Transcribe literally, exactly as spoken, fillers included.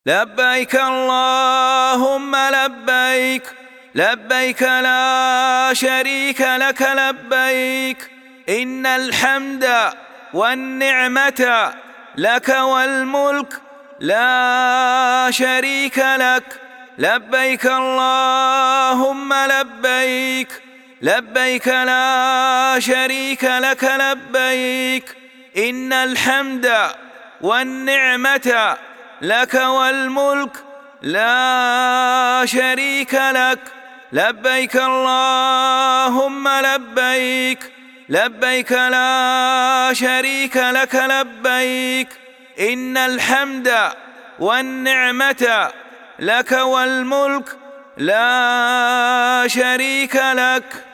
لبيك اللهم لبيك، لبيك لا شريك لك لبيك، إن الحمد والنعمة لك والملك لا شريك لك. لبيك اللهم لبيك، لبيك لا شريك لك لبيك، إن الحمد والنعمة لك والملك لا شريك لك. لبيك اللهم لبيك، لبيك لا شريك لك لبيك، إن الحمد والنعمة لك والملك لا شريك لك.